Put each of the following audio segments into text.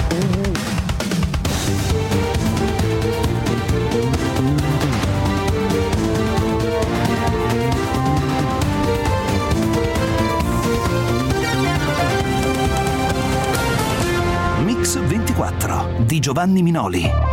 Mix 24 di Giovanni Minoli.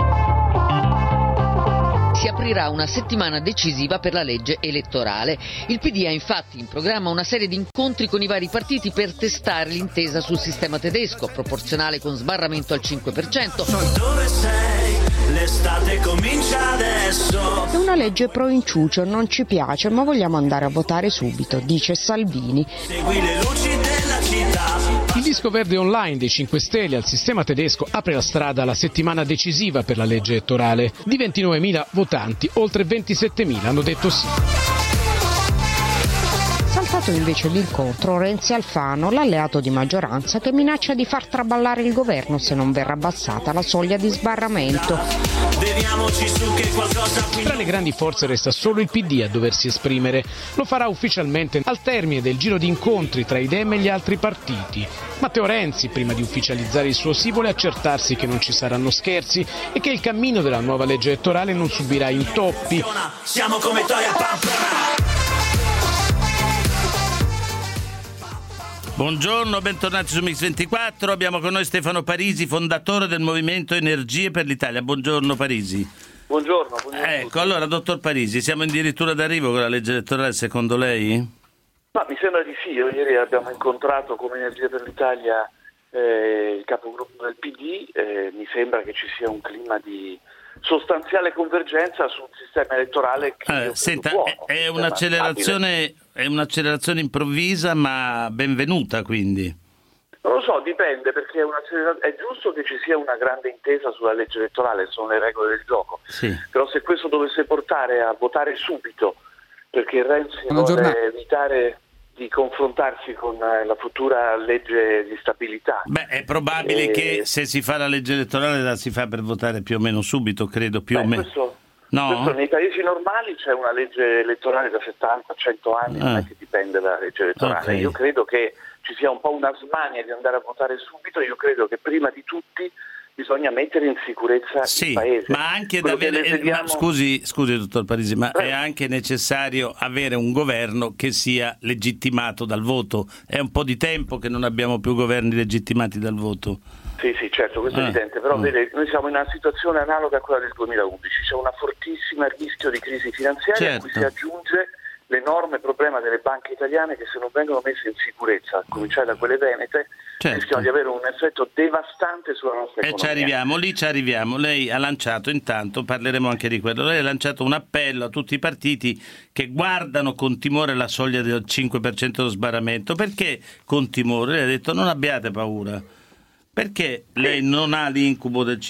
Si aprirà una settimana decisiva per la legge elettorale. Il PD ha infatti in programma una serie di incontri con i vari partiti per testare l'intesa sul sistema tedesco, proporzionale con sbarramento al 5%. Dove sei? L'estate comincia adesso. È una legge pro inciucio, non ci piace, ma vogliamo andare a votare subito, dice Salvini. Segui le luci della città. Il disco verde online dei 5 Stelle al sistema tedesco apre la strada alla settimana decisiva per la legge elettorale. Di 29.000 votanti, oltre 27.000 hanno detto sì. Saltato invece l'incontro Renzi Alfano, l'alleato di maggioranza che minaccia di far traballare il governo se non verrà abbassata la soglia di sbarramento. Beviamoci su che qualcosa qui. Tra le grandi forze resta solo il PD a doversi esprimere. Lo farà ufficialmente al termine del giro di incontri tra i Dem e gli altri partiti. Matteo Renzi, prima di ufficializzare il suo sì, vuole accertarsi che non ci saranno scherzi e che il cammino della nuova legge elettorale non subirà intoppi. Siamo come Toia Pampera. Buongiorno, bentornati su Mix24. Abbiamo con noi Stefano Parisi, fondatore del Movimento Energie per l'Italia. Buongiorno Parisi. Buongiorno. Ecco, allora dottor Parisi, siamo addirittura d'arrivo con la legge elettorale secondo lei? Ma mi sembra di sì. Ieri abbiamo incontrato come Energie per l'Italia il capogruppo del PD. Mi sembra che ci sia un clima di sostanziale convergenza sul sistema elettorale che senta, buono, è un'accelerazione improvvisa ma benvenuta, quindi. Non lo so, dipende, perché è giusto che ci sia una grande intesa sulla legge elettorale, sono le regole del gioco. Sì. Però se questo dovesse portare a votare subito perché Renzi vuole evitare di confrontarsi con la futura legge di stabilità. Beh, è probabile che se si fa la legge elettorale la si fa per votare più o meno subito, credo più o meno. Questo No? nei paesi normali c'è una legge elettorale da 70-100 anni, non è che dipende dalla legge elettorale. Okay. Io credo che ci sia un po' una smania di andare a votare subito. Io credo che prima di tutti bisogna mettere in sicurezza il paese. Ma anche scusi dottor Parisi, ma è anche necessario avere un governo che sia legittimato dal voto. È un po' di tempo che non abbiamo più governi legittimati dal voto. Sì, certo, questo è evidente, però vede, noi siamo in una situazione analoga a quella del 2011, c'è una fortissima rischio di crisi finanziaria, a cui si aggiunge l'enorme problema delle banche italiane che se non vengono messe in sicurezza, a cominciare da quelle venete, rischiano di avere un effetto devastante sulla nostra economia. Ci arriviamo. Lei ha lanciato, intanto parleremo anche di quello, lei ha lanciato un appello a tutti i partiti che guardano con timore la soglia del 5% dello sbarramento. Perché con timore? Lei ha detto non abbiate paura. Perché lei non ha l'incubo del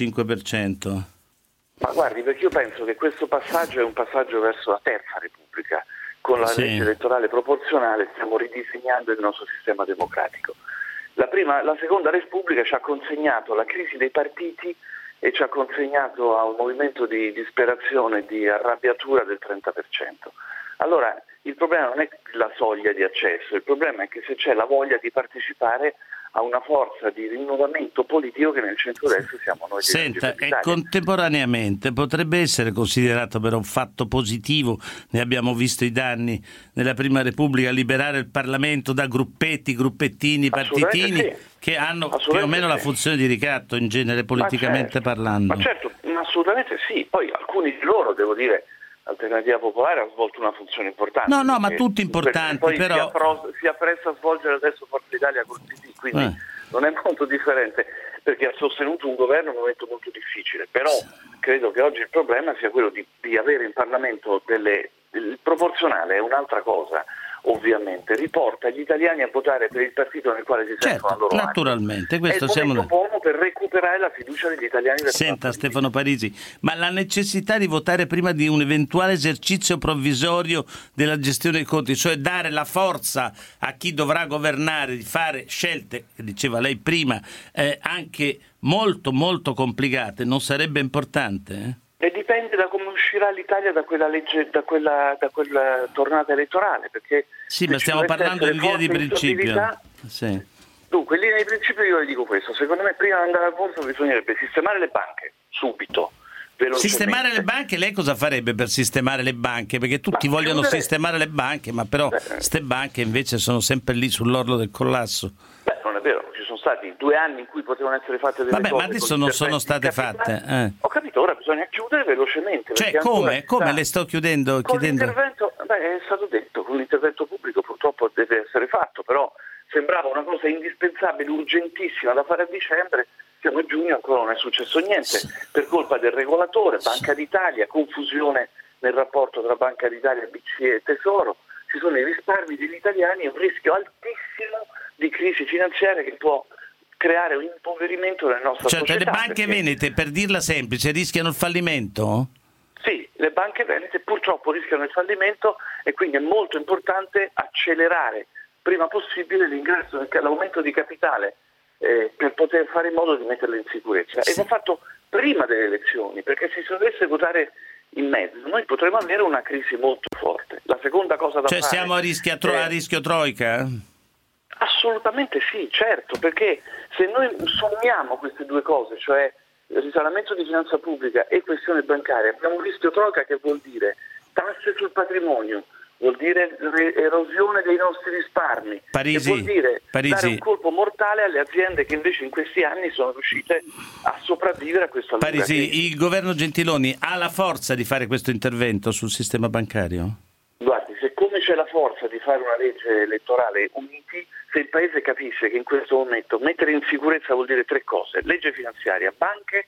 5%? Ma guardi, perché io penso che questo passaggio è un passaggio verso la terza Repubblica. Con la legge elettorale proporzionale stiamo ridisegnando il nostro sistema democratico. La seconda Repubblica ci ha consegnato la crisi dei partiti e ci ha consegnato a un movimento di disperazione e di arrabbiatura del 30%. Allora, il problema non è la soglia di accesso, il problema è che se c'è la voglia di partecipare a una forza di rinnovamento politico che nel centro-destra siamo noi. Senta, e contemporaneamente potrebbe essere considerato però un fatto positivo, ne abbiamo visto i danni nella Prima Repubblica, liberare il Parlamento da gruppettini, partitini che hanno più o meno la funzione di ricatto in genere politicamente parlando. Ma certo, assolutamente sì, poi alcuni di loro, devo dire, Alternativa Popolare ha svolto una funzione importante. No, ma tutti importanti, poi però si appresta a svolgere adesso Forza Italia col PD, quindi non è molto differente, perché ha sostenuto un governo in un momento molto difficile, però credo che oggi il problema sia quello di avere in Parlamento il proporzionale è un'altra cosa. Ovviamente riporta gli italiani a votare per il partito nel quale si sentono a loro naturalmente, questo è il momento buono per recuperare la fiducia degli italiani. Senta Stefano Parisi, ma la necessità di votare prima di un eventuale esercizio provvisorio della gestione dei conti, cioè dare la forza a chi dovrà governare di fare scelte, che diceva lei prima, anche molto molto complicate, non sarebbe importante? E dipende da come uscirà l'Italia da quella legge, da quella tornata elettorale, perché ma stiamo parlando in via di principio. Dunque, in linea di principio io le dico questo: secondo me prima di andare al voto bisognerebbe sistemare le banche subito. Sistemare le banche, lei cosa farebbe per sistemare le banche? Perché tutti vogliono sistemare le banche, ma però queste banche invece sono sempre lì sull'orlo del collasso. Beh, non è vero, ci sono stati 2 anni in cui potevano essere fatte delle cose. Ma adesso non sono state fatte. Ho capito, ora bisogna chiudere velocemente. Cioè, come le sto chiudendo? Con l'intervento, è stato detto, con l'intervento pubblico purtroppo deve essere fatto, però sembrava una cosa indispensabile, urgentissima da fare a dicembre. Siamo a giugno, ancora non è successo niente, per colpa del regolatore, Banca d'Italia, confusione nel rapporto tra Banca d'Italia, BCE e Tesoro, ci sono i risparmi degli italiani e un rischio altissimo di crisi finanziaria che può creare un impoverimento nella nostra società. Cioè le banche venete, per dirla semplice, rischiano il fallimento? Sì, le banche venete purtroppo rischiano il fallimento e quindi è molto importante accelerare prima possibile l'ingresso, l'aumento di capitale per poter fare in modo di metterle in sicurezza. Sì. E va fatto prima delle elezioni, perché se si dovesse votare in mezzo noi potremmo avere una crisi molto forte. La seconda cosa da fare... Cioè siamo a rischio troica? Assolutamente sì, certo, perché se noi sommiamo queste due cose, cioè risanamento di finanza pubblica e questione bancaria, abbiamo un rischio troica che vuol dire tasse sul patrimonio, vuol dire erosione dei nostri risparmi, Parisi, e vuol dire Parisi. dare un colpo mortale alle aziende che invece in questi anni sono riuscite a sopravvivere a questa lunga crisi. Il governo Gentiloni ha la forza di fare questo intervento sul sistema bancario? Guardi, siccome c'è la forza di fare una legge elettorale uniti, se il Paese capisce che in questo momento mettere in sicurezza vuol dire 3 cose: legge finanziaria, banche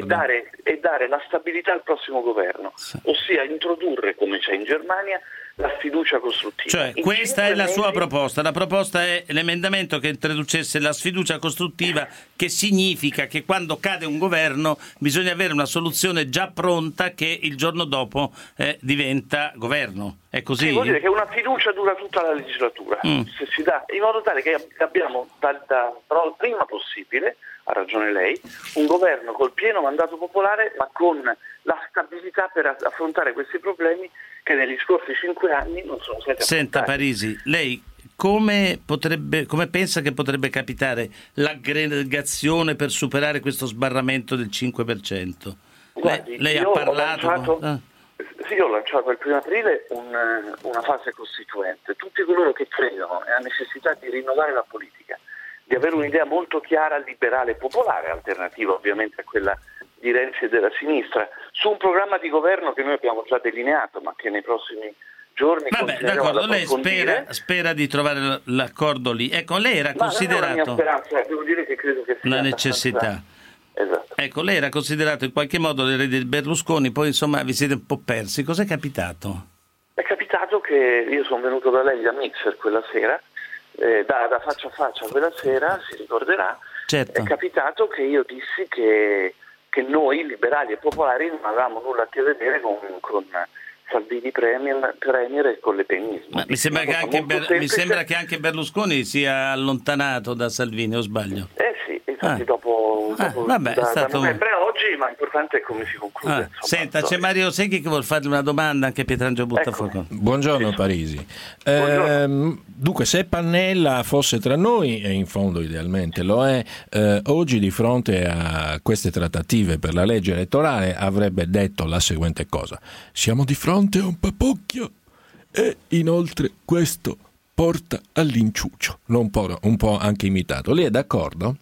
e dare la stabilità al prossimo governo, ossia introdurre, come c'è in Germania, la sfiducia costruttiva. Cioè questa è la sua proposta. La proposta è l'emendamento che introducesse la sfiducia costruttiva, che significa che quando cade un governo bisogna avere una soluzione già pronta che il giorno dopo diventa governo. È così? Sì, vuol dire che una fiducia dura tutta la legislatura, se si dà, in modo tale che abbiamo però il prima possibile, ha ragione lei, un governo col pieno mandato popolare, ma con la stabilità per affrontare questi problemi che negli scorsi 5 anni non sono stati affrontati. Senta Parisi, lei come pensa che potrebbe capitare l'aggregazione per superare questo sbarramento del 5%? Guardi, lei ha parlato... Sì, io ho lanciato il 1° aprile una fase costituente. Tutti coloro che credono nella necessità di rinnovare la politica, di avere un'idea molto chiara, liberale e popolare, alternativa ovviamente a quella di Renzi e della sinistra, su un programma di governo che noi abbiamo già delineato, ma che nei prossimi giorni continueremo ad approfondire. Lei spera di trovare l'accordo lì. Ecco, lei era considerato... Non è la mia speranza, devo dire che credo che sia una necessità. Esatto. Ecco, lei era considerato in qualche modo l'erede di Berlusconi, poi insomma vi siete un po' persi. Cos'è capitato? È capitato che io sono venuto da lei a Mixer quella sera, da faccia a faccia quella sera, si ricorderà. Certo. È capitato che io dissi che noi liberali e popolari non avevamo nulla a che vedere con Salvini premier e con le pennismo. Ma mi sembra che anche Berlusconi sia allontanato da Salvini, o sbaglio? Sì, infatti dopo da novembre a oggi, ma l'importante è come si conclude. Senta, c'è Mario Secchi che vuol farle una domanda, anche Pietrangelo Buttafuoco. Buongiorno Parisi. Dunque, se Pannella fosse tra noi, e in fondo idealmente lo è, oggi di fronte a queste trattative per la legge elettorale avrebbe detto la seguente cosa: siamo di fronte a un papocchio e inoltre questo porta all'inciucio. Un po' anche imitato. Lei è d'accordo?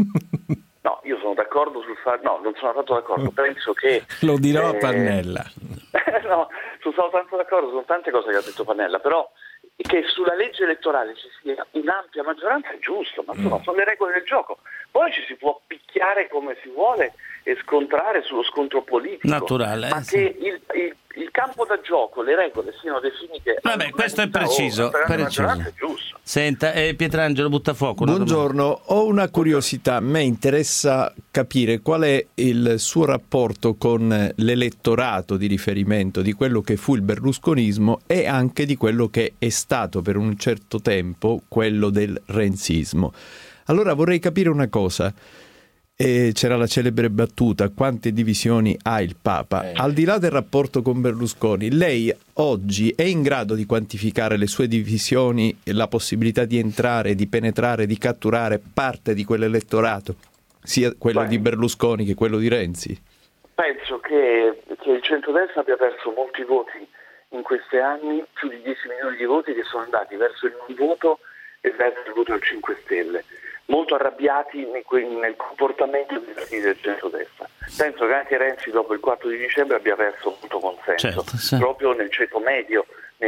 No, io sono d'accordo sul fatto... No, non sono tanto d'accordo. Penso che... Lo dirò a Pannella. No, sono tanto d'accordo, sono tante cose che ha detto Pannella, però che sulla legge elettorale ci sia un'ampia maggioranza è giusto, ma insomma sono le regole del gioco. Poi ci si può picchiare come si vuole e scontrare sullo scontro politico. Naturale. Ma che il campo da gioco, le regole siano definite... Vabbè, questo è preciso. È giusto. Senta, Pietrangelo Buttafuoco. Buongiorno, ho una curiosità. A me interessa capire qual è il suo rapporto con l'elettorato di riferimento di quello che fu il berlusconismo e anche di quello che è stato per un certo tempo quello del renzismo. Allora vorrei capire una cosa. E c'era la celebre battuta: quante divisioni ha il Papa? Al di là del rapporto con Berlusconi, lei oggi è in grado di quantificare le sue divisioni e la possibilità di entrare, di penetrare, di catturare parte di quell'elettorato, sia quello di Berlusconi che quello di Renzi? Penso che il centrodestra abbia perso molti voti in questi anni, più di 10 milioni di voti che sono andati verso il non voto e verso il voto al 5 Stelle, molto arrabbiati nel comportamento dei partiti del centrodestra. Penso che anche Renzi dopo il 4 di dicembre abbia perso molto consenso, proprio nel ceto medio.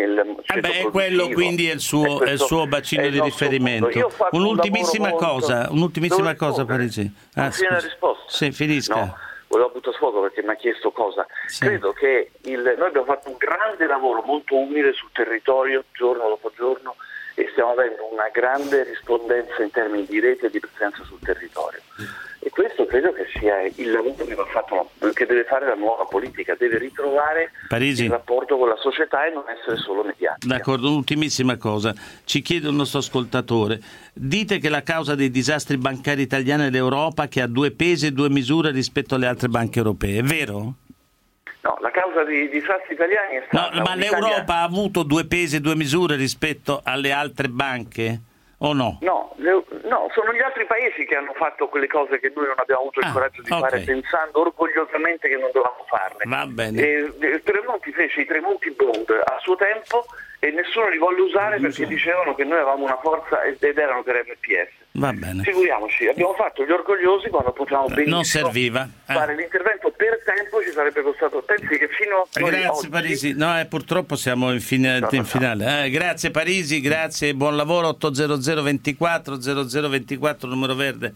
È quello quindi è il suo bacino di riferimento. Un'ultimissima cosa, Parisi. Fine la risposta? Sì, finisca. No, volevo buttare fuoco perché mi ha chiesto cosa. Sì. Credo che noi abbiamo fatto un grande lavoro molto umile sul territorio, giorno dopo giorno, e stiamo avendo una grande rispondenza in termini di rete e di presenza sul territorio. E questo credo che sia il lavoro che deve fare la nuova politica, deve ritrovare Parisi. Il rapporto con la società e non essere solo mediatica. D'accordo, un'ultimissima cosa. Ci chiede un nostro ascoltatore: dite che la causa dei disastri bancari italiani è l'Europa, che ha 2 pesi e 2 misure rispetto alle altre banche europee, è vero? No, la causa dei disastri italiani è stata... No, ma l'Europa ha avuto 2 pesi e 2 misure rispetto alle altre banche? O no? No, sono gli altri paesi che hanno fatto quelle cose che noi non abbiamo avuto il coraggio di fare, pensando orgogliosamente che non dovevamo farle. Va bene. Tremonti fece i Tremonti Bond a suo tempo e nessuno li volle usare perché dicevano che noi avevamo una forza ed erano per MPS. Va bene. Figuriamoci, abbiamo fatto gli orgogliosi quando potevamo benissimo non serviva. Fare l'intervento per tempo, ci sarebbe costato, pensi che fino a grazie oggi... Parisi, purtroppo siamo in finale. Grazie Parisi, grazie, buon lavoro. 800 24 0024 numero verde,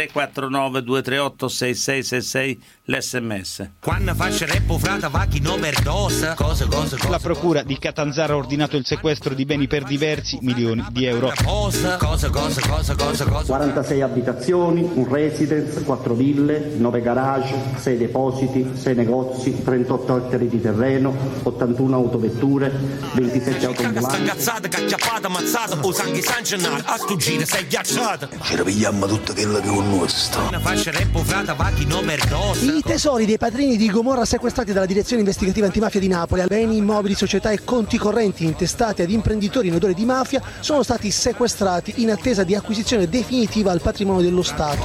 349 238 6666 l'SMS. Quando faccio reppo frata va chi no overdose. Cosa. La procura di Catanzaro ha ordinato il sequestro di beni per diversi milioni di euro. Cosa. 46 abitazioni, un residence, 4 ville, 9 garage, 6 depositi, 6 negozi, 38 ettari di terreno, 81 autovetture, 27 autoambulanti. Ci ripigliamo tutto quello che è un nostro. I tesori dei padrini di Gomorra sequestrati dalla direzione investigativa antimafia di Napoli, beni immobili, società e conti correnti intestati ad imprenditori in odore di mafia sono stati sequestrati in attesa di acquisizione definitiva al patrimonio dello Stato.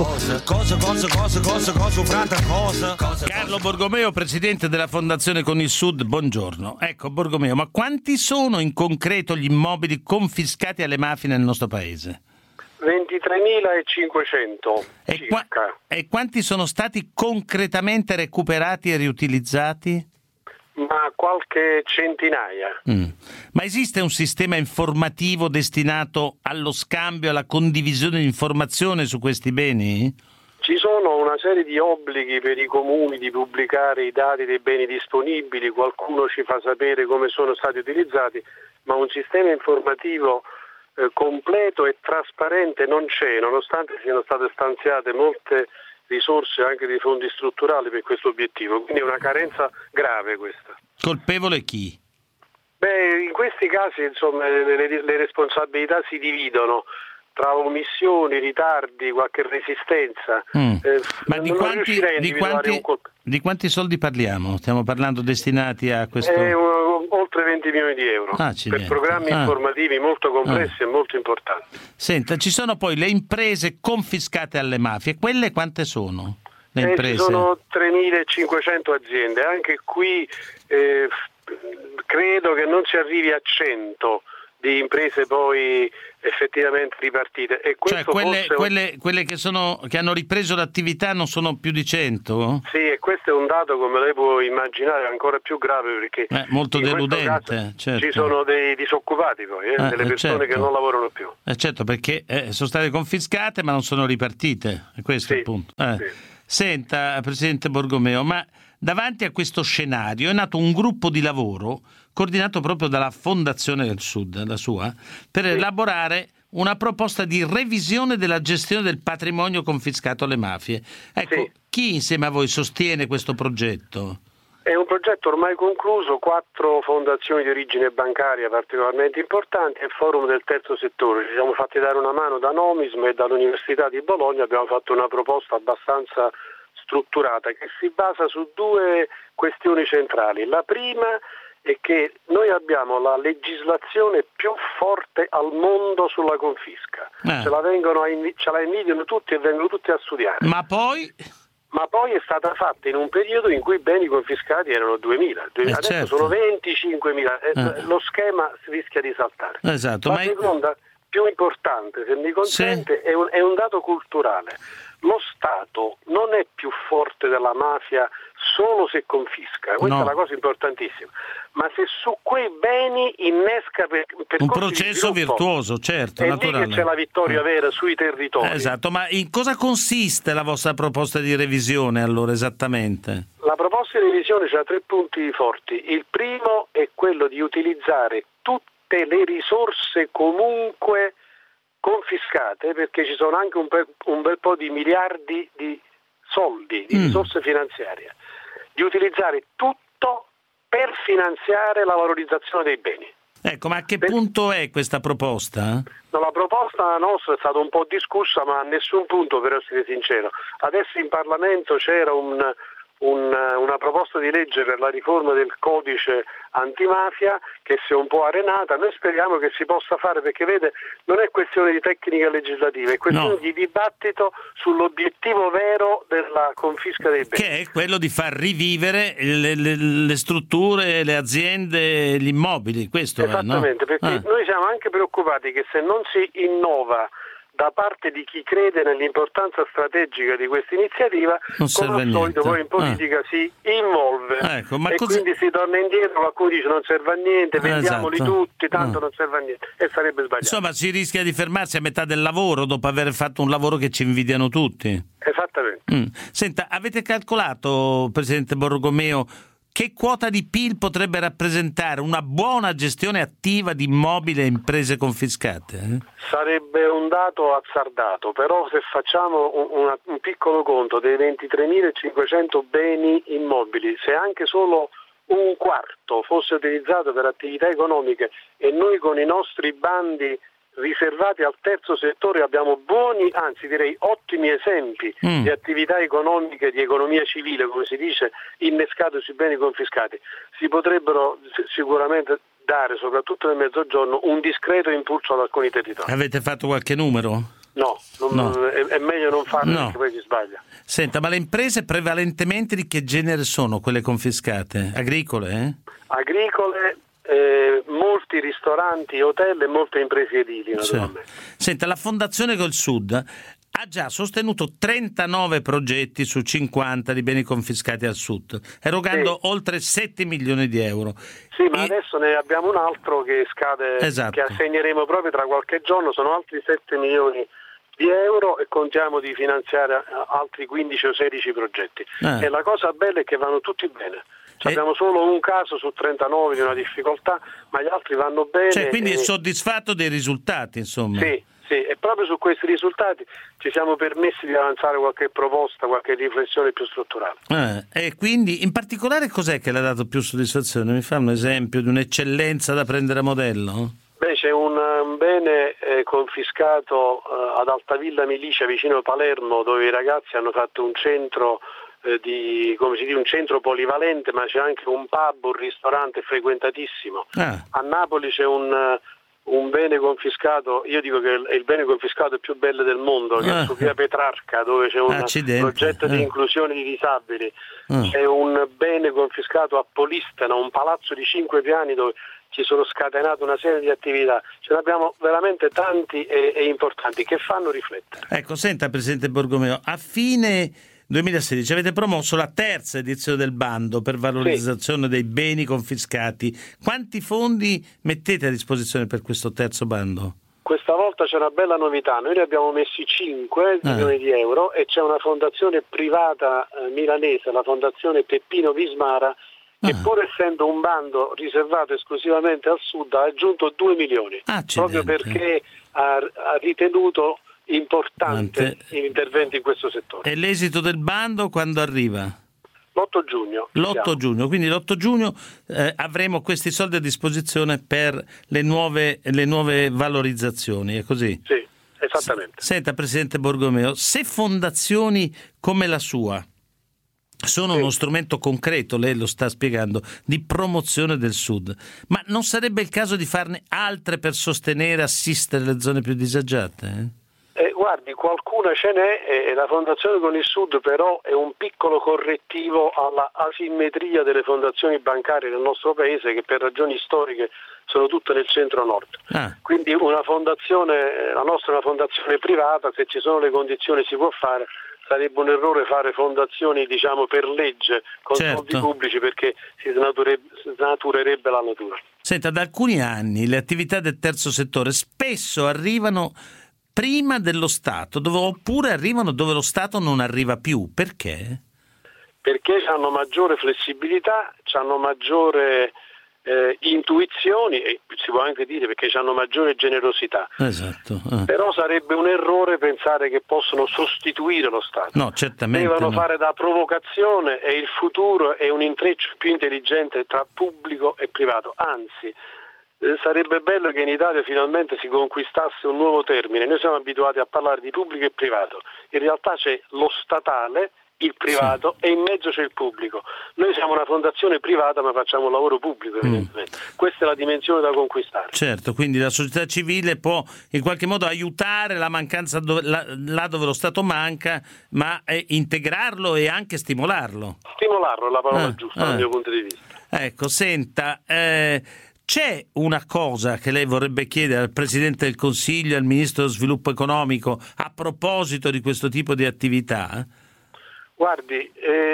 Carlo Borgomeo, presidente della Fondazione Con il Sud, buongiorno. Ecco Borgomeo, ma quanti sono in concreto gli immobili confiscati alle mafie nel nostro paese? 23.500 circa. E quanti sono stati concretamente recuperati e riutilizzati? Ma qualche centinaia. Ma esiste un sistema informativo destinato allo scambio, alla condivisione di informazioni su questi beni? Ci sono una serie di obblighi per i comuni di pubblicare i dati dei beni disponibili, qualcuno ci fa sapere come sono stati utilizzati, ma un sistema informativo completo e trasparente non c'è, nonostante siano state stanziate molte risorse anche di fondi strutturali per questo obiettivo, quindi è una carenza grave questa. Colpevole chi? In questi casi insomma le responsabilità si dividono tra omissioni, ritardi, qualche resistenza. Ma di quanti soldi parliamo? Stiamo parlando destinati a questo? Oltre 20 milioni di euro per programmi informativi molto complessi e molto importanti. Senta, ci sono poi le imprese confiscate alle mafie, quelle quante sono? Le imprese? Ci sono 3.500 aziende, anche qui credo che non si arrivi a 100 di imprese poi effettivamente ripartite. E questo quelle che hanno ripreso l'attività non sono più di 100? Sì, e questo è un dato, come lei può immaginare, ancora più grave perché molto deludente. Certo. Ci sono dei disoccupati poi, delle persone che non lavorano più. Certo, perché sono state confiscate ma non sono ripartite, questo è il punto. Senta, Presidente Borgomeo, ma davanti a questo scenario è nato un gruppo di lavoro coordinato proprio dalla Fondazione del Sud, la sua, per elaborare una proposta di revisione della gestione del patrimonio confiscato alle mafie. Ecco, chi insieme a voi sostiene questo progetto? È un progetto ormai concluso, 4 fondazioni di origine bancaria particolarmente importanti e il forum del terzo settore. Ci siamo fatti dare una mano da Nomism e dall'Università di Bologna, abbiamo fatto una proposta abbastanza strutturata che si basa su 2 questioni centrali. La prima è che noi abbiamo la legislazione più forte al mondo sulla confisca. Ce la invidiano tutti e vengono tutti a studiare. Ma poi è stata fatta in un periodo in cui i beni confiscati erano 2.000, adesso certo. sono 25.000, lo schema rischia di saltare. Esatto, La seconda, più importante, se mi consente, è un dato culturale. Lo Stato non è più forte della mafia solo se confisca, questa è una cosa importantissima, ma se su quei beni innesca un processo virtuoso, certo, è naturale. lì che c'è la vittoria vera sui territori. Esatto, ma in cosa consiste la vostra proposta di revisione allora esattamente? La proposta di revisione ha 3 punti forti. Il primo è quello di utilizzare tutte le risorse comunque confiscate, perché ci sono anche un bel po' di miliardi di soldi, di risorse finanziarie, di utilizzare tutto per finanziare la valorizzazione dei beni. Ecco, ma a che punto è questa proposta? No, la proposta nostra è stata un po' discussa, ma a nessun punto, per essere sincero. Adesso in Parlamento c'era una proposta di legge per la riforma del codice antimafia che si è un po' arenata. Noi speriamo che si possa fare, perché vede, non è questione di tecnica legislativa, è questione di dibattito sull'obiettivo vero della confisca dei beni, che è quello di far rivivere le strutture, le aziende, gli immobili. Questo esattamente, è, no? Perché noi siamo anche preoccupati che se non si innova da parte di chi crede nell'importanza strategica di questa iniziativa, come al solito poi in politica si involve, quindi si torna indietro, qualcuno dice non serve a niente, vendiamoli tutti, tanto non serve a niente, e sarebbe sbagliato. Insomma, si rischia di fermarsi a metà del lavoro dopo aver fatto un lavoro che ci invidiano tutti. Esattamente. Senta, avete calcolato, Presidente Borromeo, che quota di PIL potrebbe rappresentare una buona gestione attiva di immobili e imprese confiscate? Sarebbe un dato azzardato, però se facciamo un piccolo conto dei 23.500 beni immobili, se anche solo un quarto fosse utilizzato per attività economiche e noi con i nostri bandi riservati al terzo settore abbiamo buoni, anzi direi ottimi esempi di attività economiche, di economia civile, come si dice, innescate sui beni confiscati, si potrebbero sicuramente dare, soprattutto nel Mezzogiorno, un discreto impulso ad alcuni territori. Avete fatto qualche numero? No. È meglio non farlo, perché poi si sbaglia. Senta, ma le imprese prevalentemente di che genere sono quelle confiscate? Agricole? Agricole, molti ristoranti, hotel e molte imprese edili, naturalmente. Senta, la Fondazione Col Sud ha già sostenuto 39 progetti su 50 di beni confiscati al Sud, erogando oltre 7 milioni di euro. Sì, ma adesso ne abbiamo un altro che scade, che assegneremo proprio tra qualche giorno, sono altri 7 milioni di euro e contiamo di finanziare altri 15 o 16 progetti. E la cosa bella è che vanno tutti bene. Abbiamo solo un caso su 39 di una difficoltà, ma gli altri vanno bene. Quindi è soddisfatto dei risultati, insomma. Sì, e proprio su questi risultati ci siamo permessi di avanzare qualche proposta, qualche riflessione più strutturale. E quindi, in particolare, cos'è che le ha dato più soddisfazione? Mi fa un esempio di un'eccellenza da prendere a modello? C'è un bene confiscato ad Altavilla Milicia, vicino a Palermo, dove i ragazzi hanno fatto un centro un centro polivalente, ma c'è anche un pub, un ristorante frequentatissimo. A Napoli c'è un bene confiscato, io dico che è il bene confiscato più bello del mondo, che è su via Petrarca, dove c'è un progetto di inclusione di disabili. C'è un bene confiscato a Polistena, un palazzo di 5 piani dove ci sono scatenate una serie di attività. Ce ne abbiamo veramente tanti e importanti che fanno riflettere. Ecco, senta, Presidente Borromeo, a fine 2016 avete promosso la terza edizione del bando per valorizzazione dei beni confiscati. Quanti fondi mettete a disposizione per questo terzo bando? Questa volta c'è una bella novità, noi ne abbiamo messi 5 milioni di euro e c'è una fondazione privata milanese, la fondazione Peppino Vismara, che pur essendo un bando riservato esclusivamente al Sud ha aggiunto 2 milioni, proprio perché ha ritenuto importante gli interventi in questo settore. E l'esito del bando quando arriva? L'8 giugno. L'8 giugno, quindi l'8 giugno avremo questi soldi a disposizione per le nuove valorizzazioni, è così? Sì, esattamente. Senta, Presidente Borgomeo, se fondazioni come la sua sono uno strumento concreto, lei lo sta spiegando, di promozione del Sud, ma non sarebbe il caso di farne altre per sostenere e assistere le zone più disagiate? Guardi, qualcuna ce n'è, e la Fondazione con il Sud però è un piccolo correttivo alla asimmetria delle fondazioni bancarie del nostro paese, che per ragioni storiche sono tutte nel centro-nord. Quindi una fondazione, la nostra è una fondazione privata, se ci sono le condizioni si può fare. Sarebbe un errore fare fondazioni, diciamo, per legge con soldi pubblici, perché si snaturerebbe la natura. Senta, da alcuni anni le attività del terzo settore spesso arrivano prima dello Stato, oppure arrivano dove lo Stato non arriva più. Perché? Perché hanno maggiore flessibilità, hanno maggiore intuizioni, e si può anche dire perché hanno maggiore generosità. Esatto. Però sarebbe un errore pensare che possono sostituire lo Stato. No, certamente devono no. fare da provocazione, e il futuro è un intreccio più intelligente tra pubblico e privato. Anzi, sarebbe bello che in Italia finalmente si conquistasse un nuovo termine. Noi siamo abituati a parlare di pubblico e privato, in realtà c'è lo statale, il privato e in mezzo c'è il pubblico. Noi siamo una fondazione privata ma facciamo un lavoro pubblico, evidentemente. Questa è la dimensione da conquistare. Certo, quindi la società civile può in qualche modo aiutare la mancanza là dove lo Stato manca, ma integrarlo e anche stimolarlo. Stimolarlo è la parola giusta dal mio punto di vista. Ecco, senta, c'è una cosa che lei vorrebbe chiedere al Presidente del Consiglio e al Ministro dello Sviluppo Economico a proposito di questo tipo di attività? Guardi,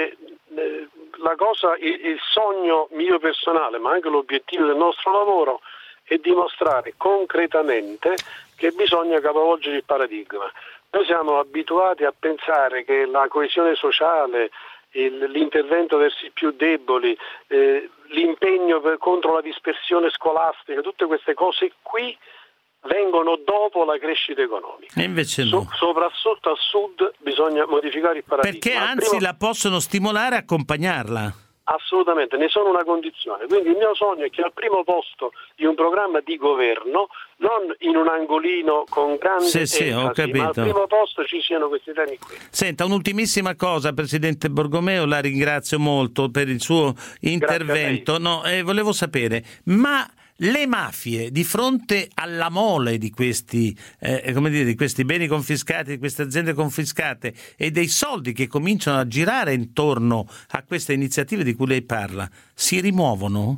la cosa, il sogno mio personale, ma anche l'obiettivo del nostro lavoro, è dimostrare concretamente che bisogna capovolgere il paradigma. Noi siamo abituati a pensare che la coesione sociale, l'intervento verso i più deboli, l'impegno contro la dispersione scolastica, tutte queste cose qui vengono dopo la crescita economica. E invece no. Soprattutto al sud bisogna modificare il paradigma. Perché anzi la possono stimolare e accompagnarla. Assolutamente, ne sono una condizione. Quindi il mio sogno è che al primo posto di un programma di governo, non in un angolino con grande enfasi, ho capito. ma al primo posto ci siano questi temi qui. Senta, un'ultimissima cosa, Presidente Borgomeo, la ringrazio molto per il suo intervento. Volevo sapere, ma le mafie, di fronte alla mole di questi, di questi beni confiscati, di queste aziende confiscate e dei soldi che cominciano a girare intorno a queste iniziative di cui lei parla, si rimuovono?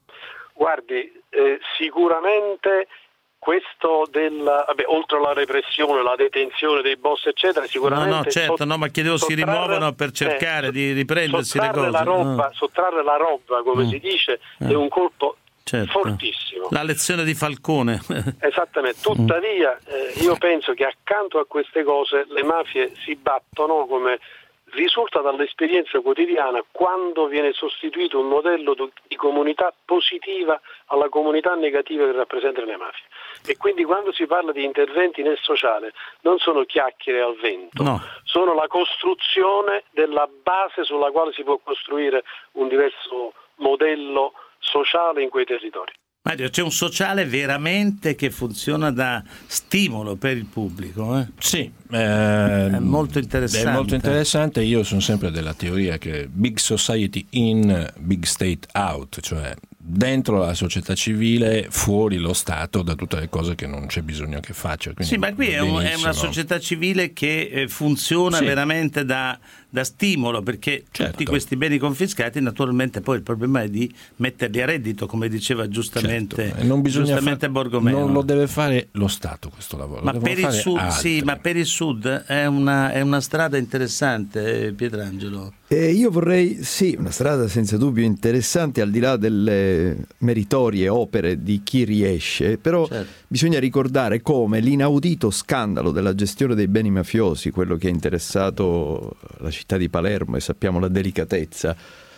Guardi, sicuramente questo oltre alla repressione, la detenzione dei boss eccetera, sicuramente ma chiedevo si rimuovono per cercare di riprendersi le cose. Sottrarre la roba, come si dice, è un colpo fortissimo. La lezione di Falcone. Esattamente. Tuttavia io penso che accanto a queste cose le mafie si battono, come risulta dall'esperienza quotidiana, quando viene sostituito un modello di comunità positiva alla comunità negativa che rappresentano le mafie. E quindi quando si parla di interventi nel sociale non sono chiacchiere al vento, sono la costruzione della base sulla quale si può costruire un diverso modello sociale in quei territori. Mario, c'è un sociale veramente che funziona da stimolo per il pubblico? Sì, è molto interessante. È molto interessante. Io sono sempre della teoria che big society in, big state out, cioè dentro la società civile, fuori lo Stato, da tutte le cose che non c'è bisogno che faccia. Quindi sì, ma qui è una società civile che funziona veramente da stimolo, perché tutti questi beni confiscati, naturalmente poi il problema è di metterli a reddito, come diceva giustamente, Borgomeo. Non lo deve fare lo Stato questo lavoro. Ma per il Sud, ma per il Sud è una strada interessante, Pietrangelo. Io vorrei, una strada senza dubbio interessante, al di là delle meritorie opere di chi riesce, però bisogna ricordare come l'inaudito scandalo della gestione dei beni mafiosi, quello che ha interessato la città di Palermo, e sappiamo la delicatezza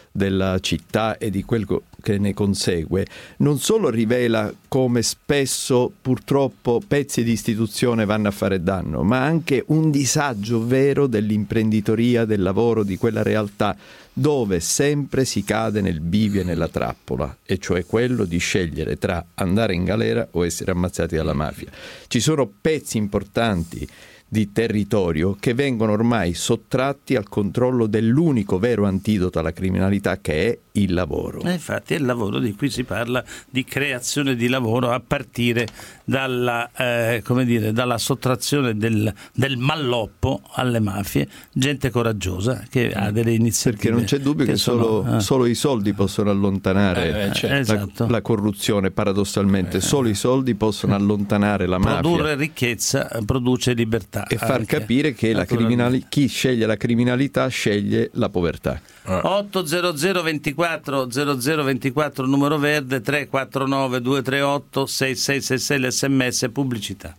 della città e di quello che ne consegue, non solo rivela come spesso purtroppo pezzi di istituzione vanno a fare danno, ma anche un disagio vero dell'imprenditoria, del lavoro, di quella realtà dove sempre si cade nel bivio e nella trappola, e cioè quello di scegliere tra andare in galera o essere ammazzati dalla mafia. Ci sono pezzi importanti di territorio che vengono ormai sottratti al controllo dell'unico vero antidoto alla criminalità, che è il lavoro. Infatti è il lavoro di cui si parla, di creazione di lavoro a partire dalla sottrazione del malloppo alle mafie, gente coraggiosa che ha delle iniziative. Perché non c'è dubbio che solo i soldi possono allontanare la corruzione, paradossalmente. Solo i soldi possono allontanare la mafia. Produrre ricchezza produce libertà. E far capire che chi sceglie la criminalità sceglie la povertà. 800 24 0024 numero verde, 349 238 6666 l'SMS pubblicità.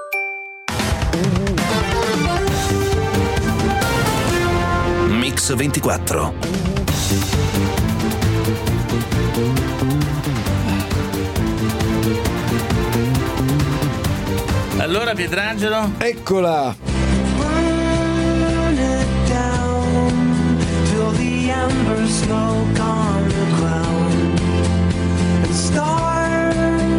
Mix 24. Allora Pietrangelo? Eccola! Smoke on the ground and start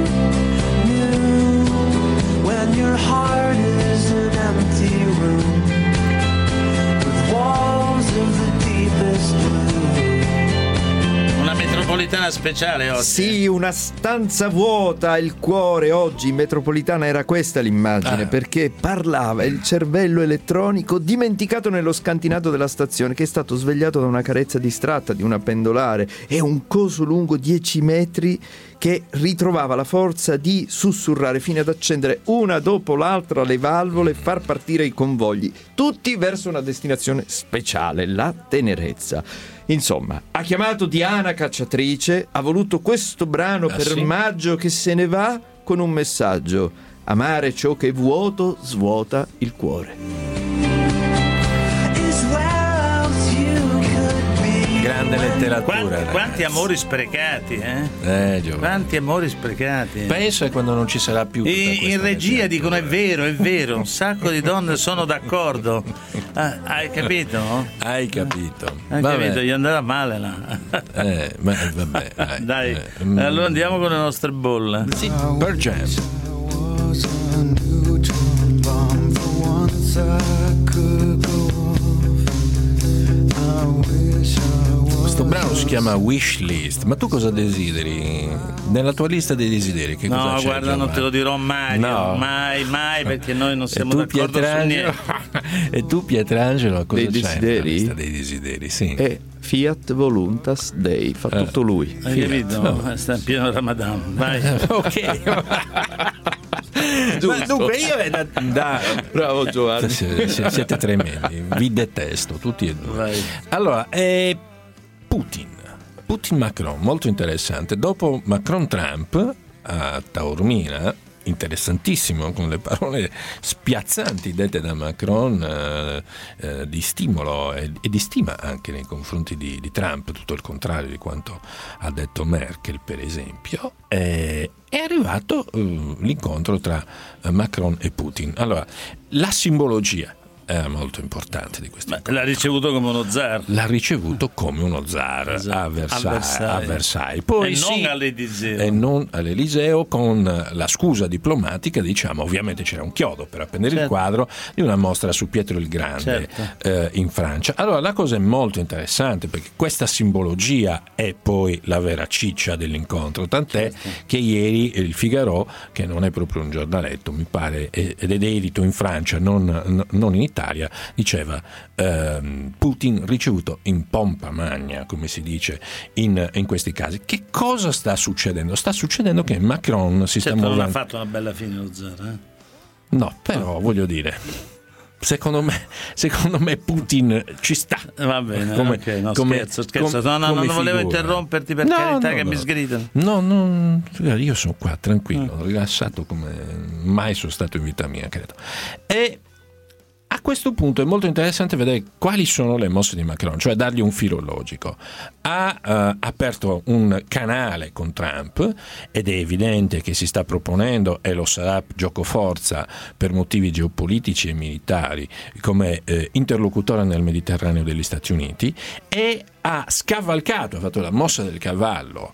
new when your heart is an empty room with walls of the deepest blue. Una metropolitana speciale oggi. Sì, una stanza vuota, il cuore. Oggi in metropolitana era questa l'immagine, perché parlava il cervello elettronico dimenticato nello scantinato della stazione, che è stato svegliato da una carezza distratta di una pendolare, e un coso lungo 10 metri che ritrovava la forza di sussurrare fino ad accendere una dopo l'altra le valvole e far partire i convogli, tutti verso una destinazione speciale, la tenerezza. Insomma, ha chiamato Diana Cacciatrice, ha voluto questo brano per maggio che se ne va con un messaggio: amare ciò che è vuoto svuota il cuore. Grande letteratura. Quanti amori sprecati, quanti amori sprecati. Penso che quando non ci sarà più in regia dicono è vero, un sacco di donne sono d'accordo. Hai capito? Hai capito. Hai capito, gli andrà male là. Vabbè, dai. Allora andiamo con le nostre bolle. Sì, per Jam. Questo brano si chiama Wish List. Ma tu cosa desideri? Nella tua lista dei desideri che cosa c'è? No, guarda, non te lo dirò mai, mai, perché noi non siamo d'accordo su niente. E tu, Pietrangelo, cosa dei c'hai nella lista dei desideri? Sì. E Fiat Voluntas Dei, fa tutto lui. Hai capito? No. Sta in pieno Ramadan, vai. Ok. Ma dunque io bravo Giovanni, siete tremendi, vi detesto tutti e due. Vai. Allora, Putin Macron, molto interessante. Dopo Macron Trump a Taormina, interessantissimo, con le parole spiazzanti dette da Macron di stimolo e di stima anche nei confronti di Trump, tutto il contrario di quanto ha detto Merkel, per esempio. È arrivato l'incontro tra Macron e Putin. Allora, la simbologia è molto importante di questo. L'ha ricevuto come uno zar. L'ha ricevuto come uno zar, esatto, a Versailles. Poi non all'Eliseo. E non all'Eliseo, con la scusa diplomatica, diciamo, ovviamente c'era un chiodo per appendere il quadro di una mostra su Pietro il Grande in Francia. Allora la cosa è molto interessante, perché questa simbologia è poi la vera ciccia dell'incontro, tant'è che ieri il Figaro, che non è proprio un giornaletto, mi pare, ed è edito in Francia, non in Italia, diceva Putin ricevuto in pompa magna, come si dice in questi casi. Che cosa sta succedendo? Sta succedendo che Macron si sta muovendo. Non ha fatto una bella fine lo zar, No, però voglio dire, secondo me Putin ci sta. Va bene, scherzo. Non volevo interromperti, per carità, che mi sgridano. No, io sono qua tranquillo, rilassato come mai sono stato in vita mia, credo. E ha questo punto è molto interessante vedere quali sono le mosse di Macron, cioè dargli un filo logico. Ha aperto un canale con Trump ed è evidente che si sta proponendo, e lo sarà giocoforza per motivi geopolitici e militari, come interlocutore nel Mediterraneo degli Stati Uniti, e ha scavalcato, ha fatto la mossa del cavallo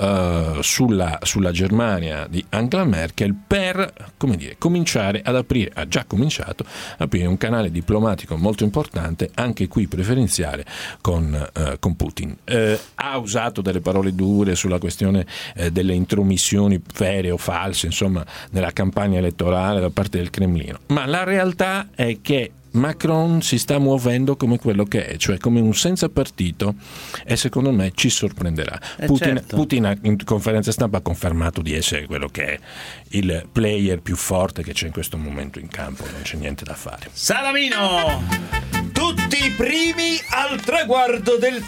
sulla Germania di Angela Merkel per, come dire, cominciare ad aprire, ha già cominciato ad aprire un canale diplomatico molto importante, anche qui preferenziale, con Putin. Ha usato delle parole dure sulla questione delle intromissioni vere o false, insomma, nella campagna elettorale da parte del Cremlino, ma la realtà è che Macron si sta muovendo come quello che è, cioè come un senza partito, e secondo me ci sorprenderà. Putin in conferenza stampa ha confermato di essere quello che è il player più forte che c'è in questo momento in campo, non c'è niente da fare. Salamino! Tutti i primi al traguardo del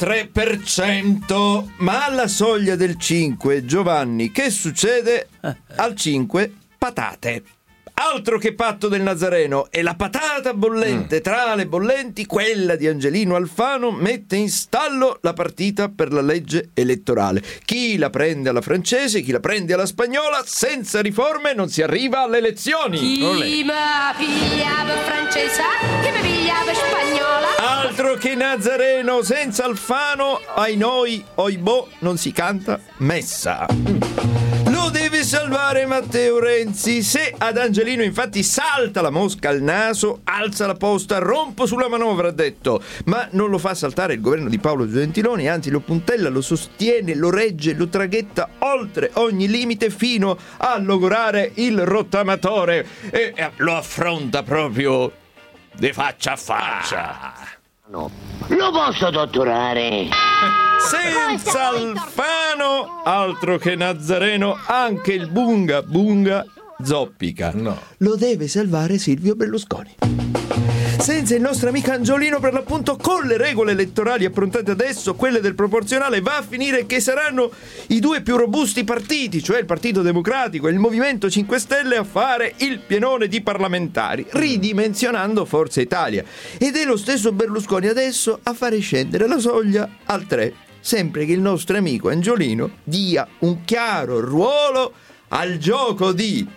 3%, ma alla soglia del 5, Giovanni, che succede? Al 5, patate. Altro che patto del Nazareno, e la patata bollente tra le bollenti, quella di Angelino Alfano, mette in stallo la partita per la legge elettorale. Chi la prende alla francese, chi la prende alla spagnola, senza riforme non si arriva alle elezioni. Chi mi pigliava francese, chi mi pigliava spagnola. Altro che Nazareno, senza Alfano, ai noi, oibò, non si canta messa. Lo deve salvare Matteo Renzi. Se ad Angelino infatti salta la mosca al naso, alza la posta, rompo sulla manovra, ha detto, ma non lo fa saltare il governo di Paolo Gentiloni, anzi lo puntella, lo sostiene, lo regge, lo traghetta oltre ogni limite fino a logorare il rottamatore e lo affronta proprio di faccia a faccia. No. Lo posso dottorare? Senza Alfano, altro che Nazareno, anche il bunga bunga zoppica. No. Lo deve salvare Silvio Berlusconi. Senza il nostro amico Angiolino, per l'appunto, con le regole elettorali approntate adesso, quelle del proporzionale, va a finire che saranno i due più robusti partiti, cioè il Partito Democratico e il Movimento 5 Stelle, a fare il pienone di parlamentari, ridimensionando Forza Italia. Ed è lo stesso Berlusconi adesso a fare scendere la soglia al 3, sempre che il nostro amico Angiolino dia un chiaro ruolo al gioco di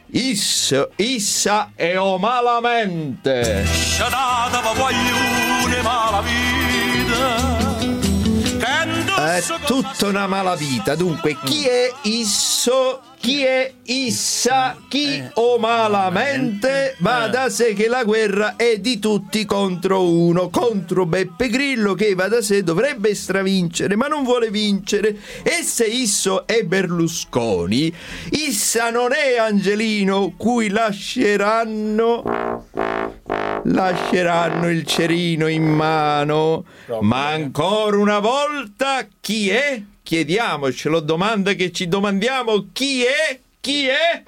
Issa e o malamente. È tutta una malavita. Dunque, chi è Isso? Chi è Issa? Chi o malamente? Va da sé che la guerra è di tutti contro uno, contro Beppe Grillo, che va da sé dovrebbe stravincere ma non vuole vincere. E se Isso è Berlusconi, Issa non è Angelino, cui lasceranno il cerino in mano. Ma ancora una volta chi è? Chiediamocelo, domanda che ci domandiamo: chi è? Chi è?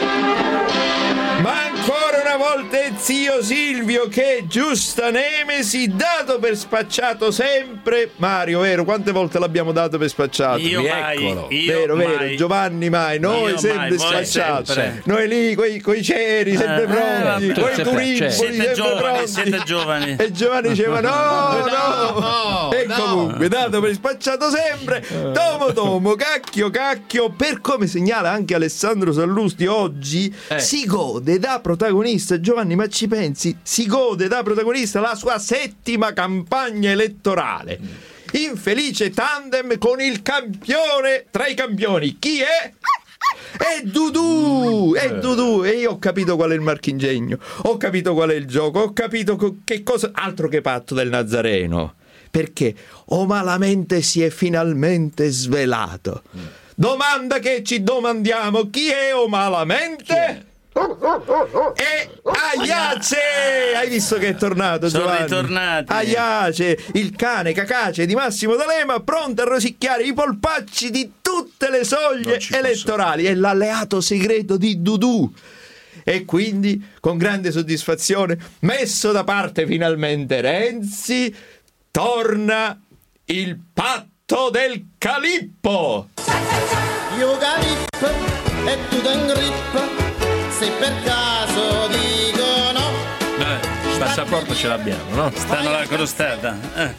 Ma ancora una volta è zio Silvio, che giusta nemesi, dato per spacciato sempre. Mario, vero? Quante volte l'abbiamo dato per spacciato? Io mai, vero, Giovanni mai, noi io sempre mai, spacciato. sempre. Noi lì, coi ceri, sempre pronti, coi turimpoli, siete giovani. E Giovanni diceva no. E comunque, dato per spacciato sempre, tomo, cacchio, per come segnala anche Alessandro Sallusti oggi, si gode da protagonista, Giovanni, ma ci pensi, si gode da protagonista la sua 7ª campagna elettorale. Infelice tandem con il campione tra i campioni. Chi è? È Dudu. E io ho capito qual è il marchingegno, ho capito qual è il gioco, ho capito che cosa, altro che patto del Nazareno, perché o malamente si è finalmente svelato. Domanda che ci domandiamo: chi è o malamente? E Aiace! Hai visto che è tornato, Sono Giovanni? ritornati. Aiace, il cane cacace di Massimo D'Alema, pronto a rosicchiare i polpacci di tutte le soglie elettorali. È l'alleato segreto di Dudu. E quindi, con grande soddisfazione, messo da parte finalmente Renzi, torna il patto del Calippo. Io Calippo e tu ten grip, se per caso dico no. Sta porta ce l'abbiamo, no? Stanno la crostata.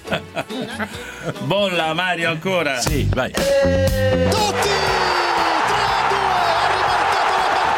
Bolla, Mario, ancora? Sì, vai. Totti! 3-2, ha rimarcato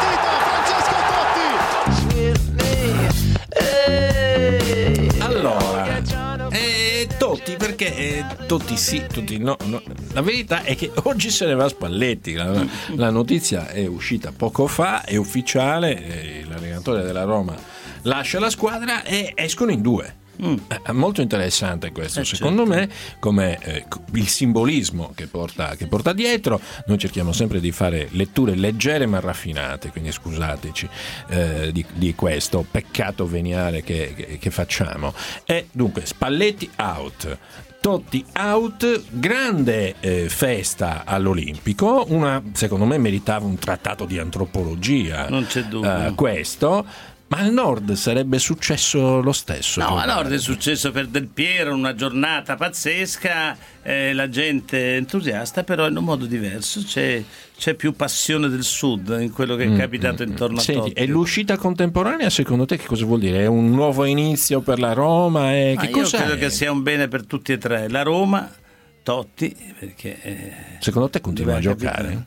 la partita, Francesco Totti! Allora, Totti perché Totti sì, Totti no. La verità è che oggi se ne va Spalletti. La notizia è uscita poco fa, è ufficiale, l'allenatore della Roma lascia la squadra e escono in due. È molto interessante questo, secondo me, come il simbolismo che porta dietro. Noi cerchiamo sempre di fare letture leggere ma raffinate, quindi scusateci di questo peccato veniale che facciamo. E dunque Spalletti out, Totti out, grande festa all'Olimpico, secondo me meritava un trattato di antropologia, non c'è dubbio. Questo. Ma al Nord sarebbe successo lo stesso? No, al Nord è successo per Del Piero, una giornata pazzesca, la gente entusiasta, però in un modo diverso, c'è più passione del Sud in quello che è capitato intorno a Totti. E l'uscita contemporanea secondo te che cosa vuol dire? È un nuovo inizio per la Roma? Io credo che sia un bene per tutti e tre, la Roma, Totti, perché secondo te continua a giocare?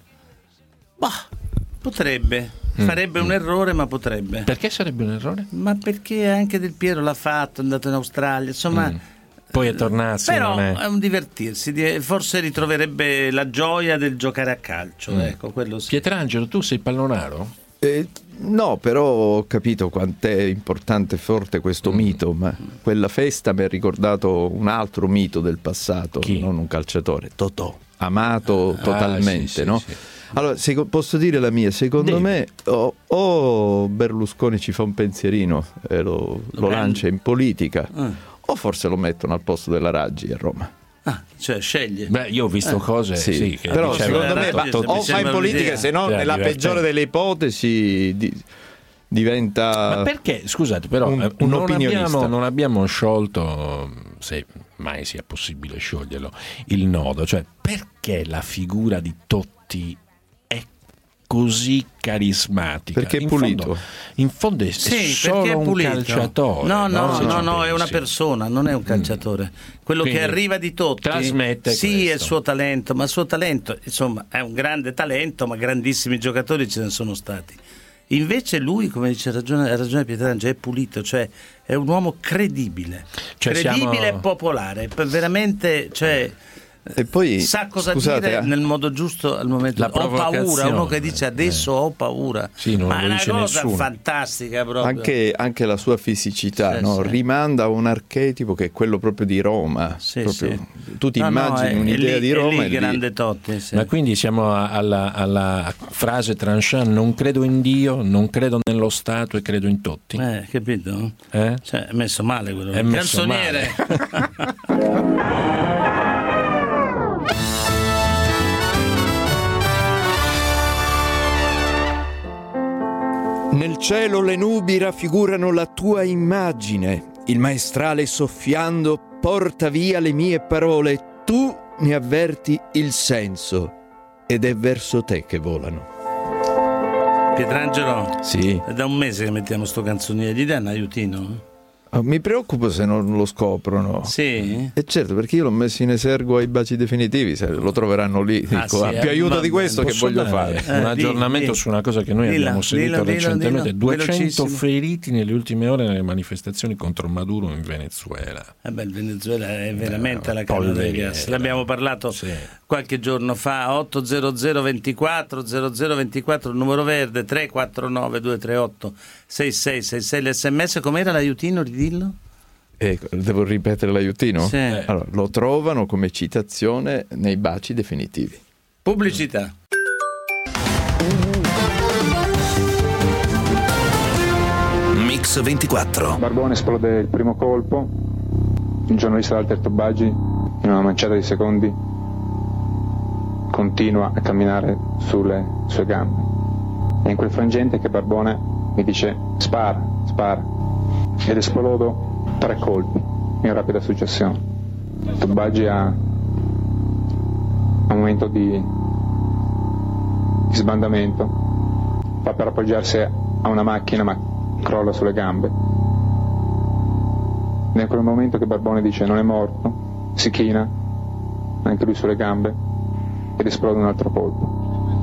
Potrebbe. Farebbe un errore, ma potrebbe. Perché sarebbe un errore? Ma perché anche Del Piero l'ha fatto, è andato in Australia, insomma. Poi è tornato. Però è un divertirsi, forse ritroverebbe la gioia del giocare a calcio. Ecco, quello sì. Pietrangelo, tu sei pallonaro? No, però ho capito quant'è importante e forte questo mito, ma quella festa mi ha ricordato un altro mito del passato. Chi? Non un calciatore, Totò, amato totalmente, sì, no? Sì. Allora, posso dire la mia, secondo me o Berlusconi ci fa un pensierino e lo lancia in politica, o forse lo mettono al posto della Raggi a Roma. Cioè sceglie. Beh, io ho visto cose sì, che però secondo me o fa in politica, se no nella peggiore delle ipotesi diventa. Ma perché, scusate, però non abbiamo sciolto, se mai sia possibile scioglierlo, il nodo, cioè perché la figura di Totti è così carismatica? Perché è pulito. In fondo è solo un calciatore. No, è una persona, non è un calciatore. Quello quindi che arriva di Totti trasmette sì, questo. è il suo talento, ma il suo talento, insomma, è un grande talento, ma grandissimi giocatori ce ne sono stati. Invece lui, come dice, ha ragione Pietrangelo, è pulito, cioè è un uomo credibile, e popolare, veramente, cioè e poi, sa cosa dire nel modo giusto al momento. Ho paura, uno che dice adesso ho paura, ma è una cosa fantastica proprio. Anche la sua fisicità rimanda a un archetipo che è quello proprio di Roma. Tu ti immagini un'idea di Roma, è lì grande Totti. Ma quindi siamo alla frase tranchant: non credo in Dio, non credo nello Stato e credo in Totti. Capito? Cioè, è messo male quello. È messo canzoniere. Nel cielo le nubi raffigurano la tua immagine, il maestrale soffiando porta via le mie parole, tu ne avverti il senso ed è verso te che volano. Pietrangelo, sì. È da un mese che mettiamo sto canzoniere, gli dai un aiutino? Mi preoccupo se non lo scoprono. Sì? E certo, perché io l'ho messo in esergo ai baci definitivi, se lo troveranno lì. Dico, più aiuto di questo che voglio fare. Un aggiornamento su una cosa che noi abbiamo seguito recentemente: 200 feriti nelle ultime ore nelle manifestazioni contro Maduro in Venezuela. Il Venezuela è veramente la canna del gas. L'abbiamo parlato qualche giorno fa. 800 24 0024, il numero verde, 349 238 6666 l'SMS. Com'era l'aiutino? Ridillo? Devo ripetere l'aiutino? Sì. Allora, lo trovano come citazione nei baci definitivi. Pubblicità. Mix 24. Barbone esplode il primo colpo, il giornalista Walter Tobagi in una manciata di secondi continua a camminare sulle sue gambe. È in quel frangente che Barbone mi dice spara ed esplodo 3 colpi in rapida successione. Tobagi ha un momento di sbandamento, fa per appoggiarsi a una macchina ma crolla sulle gambe Ed è in quel momento che Barbone dice non è morto, si china, anche lui sulle gambe, ed esplode un altro colpo.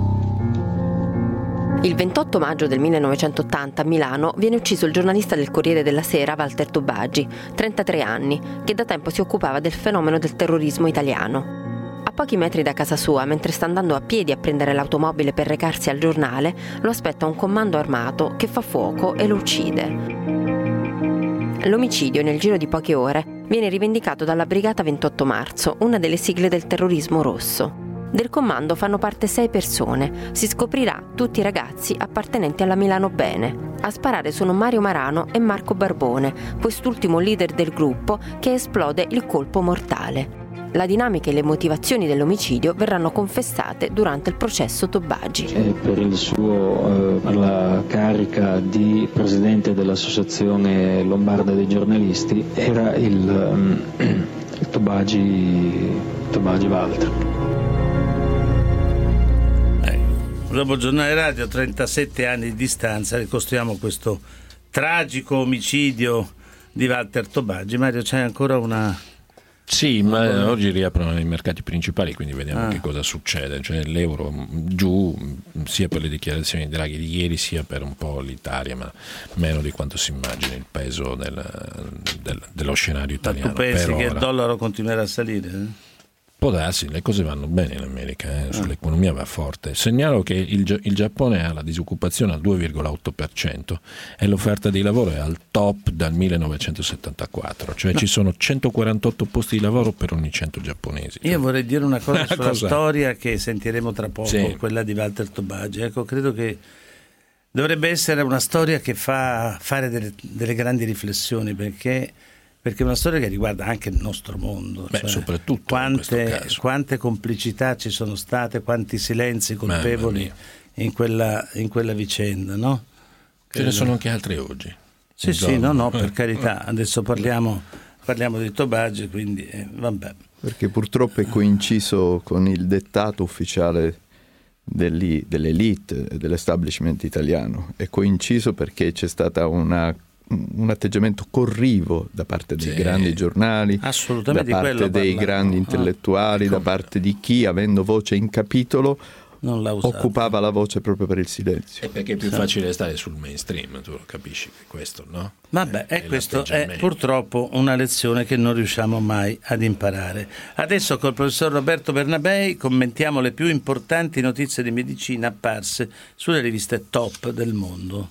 Il 28 maggio del 1980 a Milano viene ucciso il giornalista del Corriere della Sera Walter Tobagi, 33 anni, che da tempo si occupava del fenomeno del terrorismo italiano. A pochi metri da casa sua, mentre sta andando a piedi a prendere l'automobile per recarsi al giornale, lo aspetta un comando armato che fa fuoco e lo uccide. L'omicidio, nel giro di poche ore, viene rivendicato dalla Brigata 28 Marzo, una delle sigle del terrorismo rosso. Del comando fanno parte 6 persone. Si scoprirà tutti ragazzi appartenenti alla Milano Bene. A sparare sono Mario Marano e Marco Barbone, quest'ultimo leader del gruppo che esplode il colpo mortale. La dinamica e le motivazioni dell'omicidio verranno confessate durante il processo Tobagi. Per la carica di presidente dell'Associazione Lombarda dei giornalisti era il Tobagi Walter. Dopo il giornale radio, 37 anni di distanza, ricostruiamo questo tragico omicidio di Walter Tobagi. Mario, c'è ancora una... Sì, ma oggi riaprono i mercati principali, quindi vediamo che cosa succede. Cioè l'euro giù, sia per le dichiarazioni di Draghi di ieri, sia per un po' l'Italia, ma meno di quanto si immagini il peso dello scenario italiano. Ma tu pensi che il dollaro continuerà a salire? Può darsi, le cose vanno bene in America, sull'economia va forte. Segnalo che il Giappone ha la disoccupazione al 2,8% e l'offerta di lavoro è al top dal 1974, cioè ci sono 148 posti di lavoro per ogni 100 giapponesi. Io vorrei dire una cosa sulla storia che sentiremo tra poco, quella di Walter Tobagi. Ecco, credo che dovrebbe essere una storia che fa fare delle grandi riflessioni, perché è una storia che riguarda anche il nostro mondo. Cioè, soprattutto quante complicità ci sono state, quanti silenzi colpevoli in quella vicenda, no? Ce ne sono anche altri oggi. Sì, no, per carità. Adesso parliamo di Tobagi, quindi vabbè. Perché purtroppo è coinciso con il dettato ufficiale dell'elite, dell'establishment italiano. È coinciso perché c'è stata un atteggiamento corrivo da parte dei grandi giornali, da parte dei grandi intellettuali, da parte di chi, avendo voce in capitolo, occupava la voce proprio per il silenzio. E perché è più facile stare sul mainstream, tu lo capisci che questo, no? Vabbè, questo è purtroppo una lezione che non riusciamo mai ad imparare. Adesso col professor Roberto Bernabei commentiamo le più importanti notizie di medicina apparse sulle riviste top del mondo.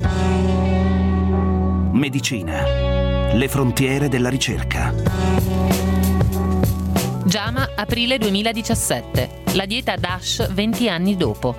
Medicina. Le frontiere della ricerca. JAMA, aprile 2017. La dieta DASH 20 anni dopo.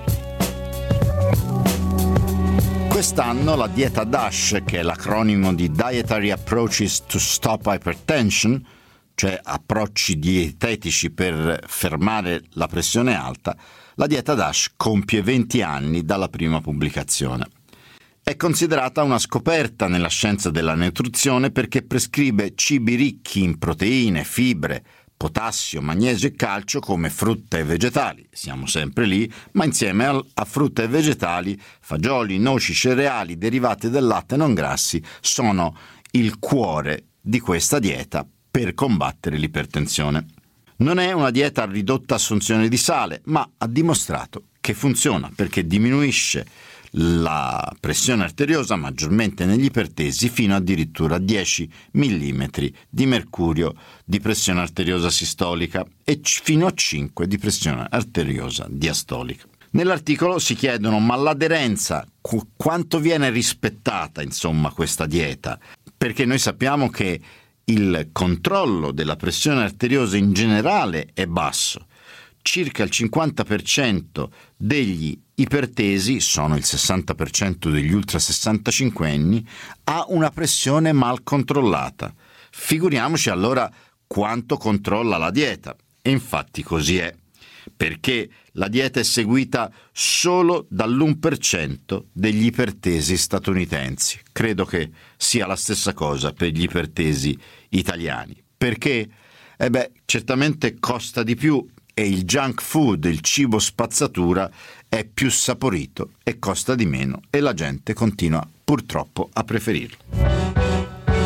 Quest'anno la dieta DASH, che è l'acronimo di Dietary Approaches to Stop Hypertension, cioè approcci dietetici per fermare la pressione alta, la dieta DASH compie 20 anni dalla prima pubblicazione. È considerata una scoperta nella scienza della nutrizione perché prescrive cibi ricchi in proteine, fibre, potassio, magnesio e calcio come frutta e vegetali. Siamo sempre lì, ma insieme a frutta e vegetali, fagioli, noci, cereali, derivati del latte non grassi sono il cuore di questa dieta per combattere l'ipertensione. Non è una dieta a ridotta assunzione di sale, ma ha dimostrato che funziona perché diminuisce la pressione arteriosa maggiormente negli ipertesi fino addirittura a 10 mm di mercurio di pressione arteriosa sistolica e fino a 5 di pressione arteriosa diastolica. Nell'articolo si chiedono ma l'aderenza, quanto viene rispettata insomma questa dieta? Perché noi sappiamo che il controllo della pressione arteriosa in generale è basso. Circa il 50% degli ipertesi, sono il 60% degli ultra 65enni, ha una pressione mal controllata. Figuriamoci allora quanto controlla la dieta. E infatti così è, perché la dieta è seguita solo dall'1% degli ipertesi statunitensi. Credo che sia la stessa cosa per gli ipertesi italiani. Perché? Certamente costa di più e il junk food, il cibo spazzatura, è più saporito e costa di meno e la gente continua purtroppo a preferirlo. È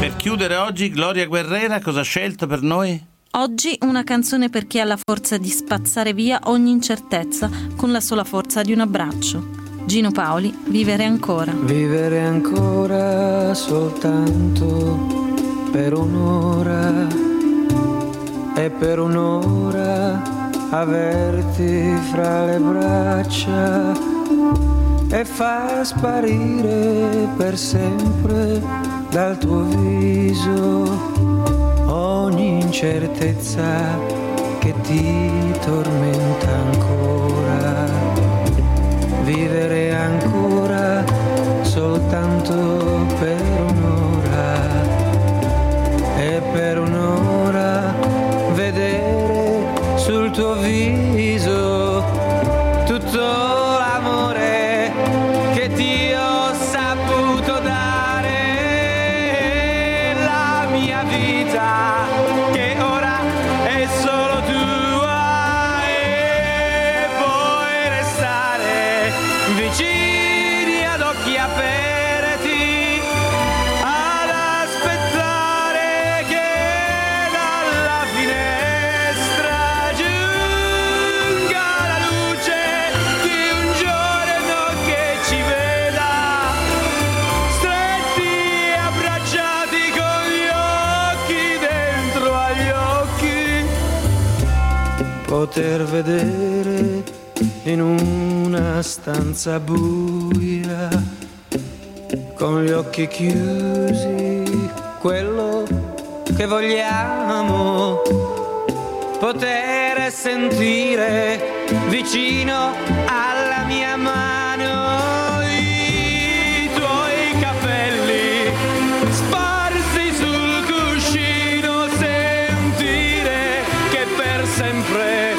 Per chiudere oggi, Gloria Guerrera cosa ha scelto per noi? Oggi una canzone per chi ha la forza di spazzare via ogni incertezza con la sola forza di un abbraccio. Gino Paoli, Vivere ancora. Vivere ancora soltanto per un'ora e per un'ora averti fra le braccia e far sparire per sempre dal tuo viso ogni incertezza che ti tormenta ancora. Vivere ancora soltanto per un'ora e per un'ora vedere sul tuo viso tutto l'amore che ti ho saputo dare. La mia vita che ora è solo tua e puoi restare vicini ad occhi aperti ad aspettare che dalla finestra giunga la luce di un giorno che ci veda stretti e abbracciati con gli occhi dentro agli occhi, poter vedere in una stanza buia con gli occhi chiusi quello che vogliamo, poter sentire vicino alla mia mano i tuoi capelli sparsi sul cuscino, sentire che per sempre